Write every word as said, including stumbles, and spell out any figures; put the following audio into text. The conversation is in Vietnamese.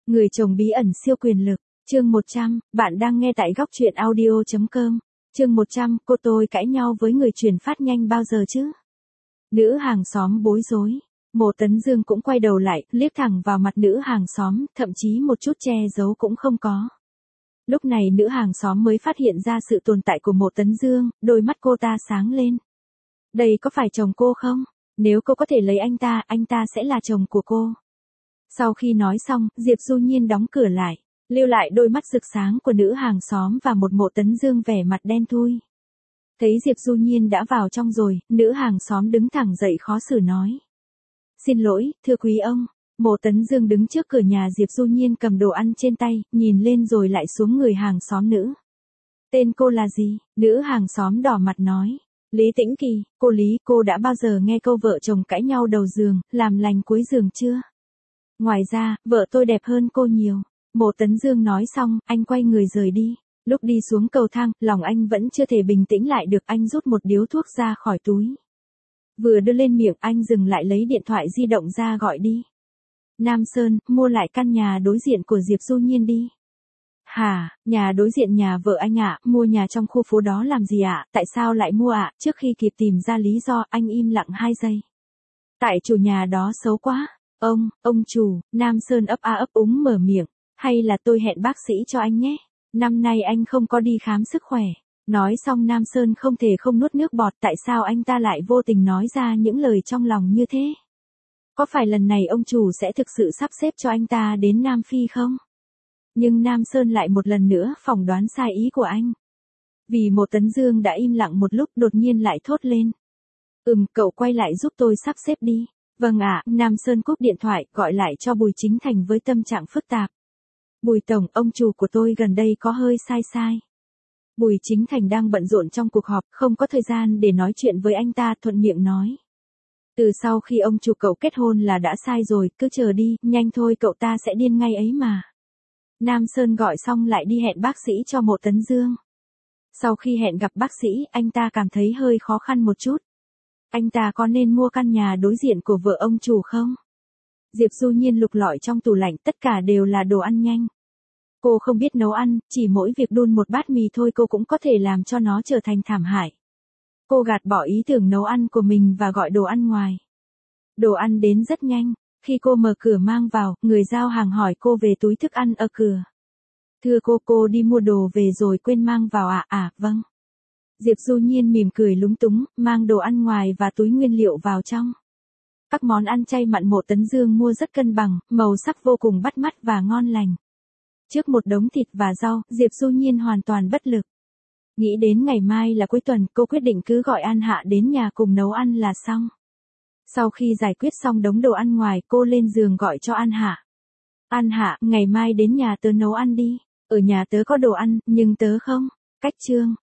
Người chồng bí ẩn siêu quyền lực, chương một trăm, bạn đang nghe tại góc truyện audio chấm com. Chương một trăm, cô tôi cãi nhau với người truyền phát nhanh bao giờ chứ? Nữ hàng xóm bối rối. Mộ Tấn Dương cũng quay đầu lại, liếc thẳng vào mặt nữ hàng xóm, thậm chí một chút che giấu cũng không có. Lúc này nữ hàng xóm mới phát hiện ra sự tồn tại của Mộ Tấn Dương, đôi mắt cô ta sáng lên. Đây có phải chồng cô không? Nếu cô có thể lấy anh ta, anh ta sẽ là chồng của cô. Sau khi nói xong, Diệp Du Nhiên đóng cửa lại, lưu lại đôi mắt rực sáng của nữ hàng xóm và một Mộ Tấn Dương vẻ mặt đen thui. Thấy Diệp Du Nhiên đã vào trong rồi, nữ hàng xóm đứng thẳng dậy khó xử nói. Xin lỗi, thưa quý ông. Mộ Tấn Dương đứng trước cửa nhà Diệp Du Nhiên cầm đồ ăn trên tay, nhìn lên rồi lại xuống người hàng xóm nữ. Tên cô là gì? Nữ hàng xóm đỏ mặt nói. Lý Tĩnh Kỳ. Cô Lý, cô đã bao giờ nghe câu vợ chồng cãi nhau đầu giường, làm lành cuối giường chưa? Ngoài ra, vợ tôi đẹp hơn cô nhiều. Mộ Tấn Dương nói xong, anh quay người rời đi. Lúc đi xuống cầu thang, lòng anh vẫn chưa thể bình tĩnh lại được, anh rút một điếu thuốc ra khỏi túi. Vừa đưa lên miệng, anh dừng lại lấy điện thoại di động ra gọi đi. Nam Sơn, mua lại căn nhà đối diện của Diệp Du Nhiên đi. Hả, nhà đối diện nhà vợ anh ạ, mua nhà trong khu phố đó làm gì ạ, tại sao lại mua ạ? Trước khi kịp tìm ra lý do, anh im lặng hai giây. Tại chủ nhà đó xấu quá. Ông, ông chủ, Nam Sơn ấp a ấp úng mở miệng, hay là tôi hẹn bác sĩ cho anh nhé. Năm nay anh không có đi khám sức khỏe. Nói xong Nam Sơn không thể không nuốt nước bọt, tại sao anh ta lại vô tình nói ra những lời trong lòng như thế? Có phải lần này ông chủ sẽ thực sự sắp xếp cho anh ta đến Nam Phi không? Nhưng Nam Sơn lại một lần nữa phỏng đoán sai ý của anh. Vì Mộ Tấn Dương đã im lặng một lúc, đột nhiên lại thốt lên. Ừm, cậu quay lại giúp tôi sắp xếp đi. Vâng ạ, Nam Sơn cúp điện thoại, gọi lại cho Bùi Chính Thành với tâm trạng phức tạp. Bùi tổng, ông chủ của tôi gần đây có hơi sai sai. Bùi Chính Thành đang bận rộn trong cuộc họp, không có thời gian để nói chuyện với anh ta, thuận miệng nói. Từ sau khi ông chủ cậu kết hôn là đã sai rồi, cứ chờ đi, nhanh thôi, cậu ta sẽ điên ngay ấy mà. Nam Sơn gọi xong lại đi hẹn bác sĩ cho Mộ Tấn Dương. Sau khi hẹn gặp bác sĩ, anh ta cảm thấy hơi khó khăn một chút. Anh ta có nên mua căn nhà đối diện của vợ ông chủ không? Diệp Du Nhiên lục lọi trong tủ lạnh, tất cả đều là đồ ăn nhanh. Cô không biết nấu ăn, chỉ mỗi việc đun một bát mì thôi cô cũng có thể làm cho nó trở thành thảm hại. Cô gạt bỏ ý tưởng nấu ăn của mình và gọi đồ ăn ngoài. Đồ ăn đến rất nhanh, khi cô mở cửa mang vào, người giao hàng hỏi cô về túi thức ăn ở cửa. Thưa cô, cô đi mua đồ về rồi quên mang vào ạ? À? À, vâng. Diệp Du Nhiên mỉm cười lúng túng, mang đồ ăn ngoài và túi nguyên liệu vào trong. Các món ăn chay mặn Mộ Tấn Dương mua rất cân bằng, màu sắc vô cùng bắt mắt và ngon lành. Trước một đống thịt và rau, Diệp Du Nhiên hoàn toàn bất lực. Nghĩ đến ngày mai là cuối tuần, cô quyết định cứ gọi An Hạ đến nhà cùng nấu ăn là xong. Sau khi giải quyết xong đống đồ ăn ngoài, cô lên giường gọi cho An Hạ. An Hạ, ngày mai đến nhà tớ nấu ăn đi. Ở nhà tớ có đồ ăn, nhưng tớ không. Cách chương,